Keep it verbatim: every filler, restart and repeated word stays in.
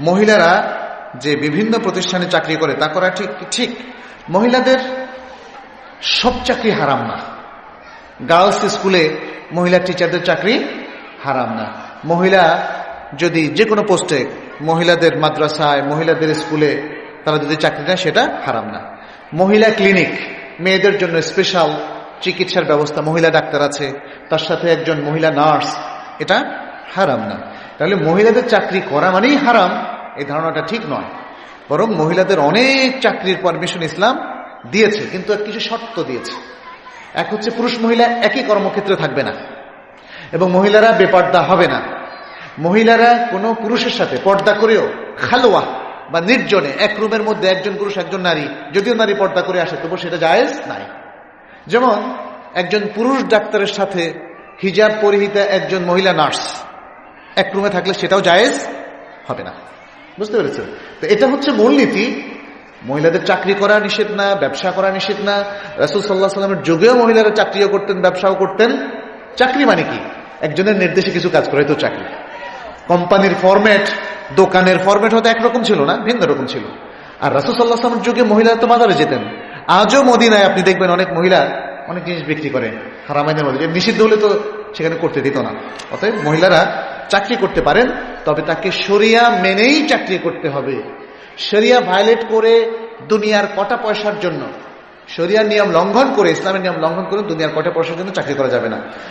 মহিলারা যে বিভিন্ন প্রতিষ্ঠানে চাকরি করে তা করা ঠিক ঠিক মহিলাদের সব চাকরি হারাম না। গার্লস স্কুলে মহিলা টিচারদের চাকরি হারাম না। মহিলা যদি যে কোনো পোস্টে, মহিলাদের মাদ্রাসায়, মহিলাদের স্কুলে তারা যদি চাকরি নেয় সেটা হারাম না। মহিলা ক্লিনিক, মেয়েদের জন্য স্পেশাল চিকিৎসার ব্যবস্থা, মহিলা ডাক্তার আছে, তার সাথে একজন মহিলা নার্স, এটা হারাম না। তাহলে মহিলাদের চাকরি করা মানেই হারাম, এই ধারণাটা ঠিক নয়। বরং মহিলাদের অনেক চাকরির পারমিশন ইসলাম দিয়েছে, কিন্তু কিছু শর্ত দিয়েছে। এক হচ্ছে পুরুষ মহিলা একই কর্মক্ষেত্রে থাকবে না, এবং মহিলারা বেপর্দা হবে না। মহিলারা কোনো পুরুষের সাথে পর্দা করেও খালোয়া বা নির্জনে এক রুমের মধ্যে একজন পুরুষ একজন নারী, যদিও নারী পর্দা করে আসে তবু সেটা জায়েজ নাই। যেমন একজন পুরুষ ডাক্তারের সাথে হিজাব পরিহিতা একজন মহিলা নার্স এক রুমে থাকলে সেটাও জায়েজ হবে না। বুঝতে পেরেছেন? তো এটা হচ্ছে মূলনীতি। মহিলাদের চাকরি করা নিষেধ না, ব্যবসা করা নিষেধ না। রাসূল সাল্লাল্লাহু আলাইহি ওয়াসাল্লামের যুগেও মহিলারা চাকরিও করতেন, ব্যবসাও করতেন। চাকরি মানে কি? একজনের নির্দেশে কিছু কাজ করে, তো চাকরি। কোম্পানির ফরম্যাট, দোকানের ফরম্যাট হয়তো একরকম ছিল না, ভিন্ন রকম ছিল। আর রাসূল সাল্লাল্লাহু আলাইহি ওয়াসাল্লামের যুগে মহিলারা তো বাজারে যেতেন। আজও মদিনায় আপনি দেখবেন অনেক মহিলা অনেক জিনিস বিক্রি করে হারামাইনের মধ্যে, নিষিদ্ধ হলে তো সেখানে করতে দিত না। অতএব মহিলারা চাকরি করতে পারেন, তবে তাকে শরিয়া মেনেই চাকরি করতে হবে। শরিয়া ভায়োলেট করে দুনিয়ার কটা পয়সার জন্য, শরিয়ার নিয়ম লঙ্ঘন করে, ইসলামের নিয়ম লঙ্ঘন করে দুনিয়ার কটা পয়সার জন্য চাকরি করা যাবে না।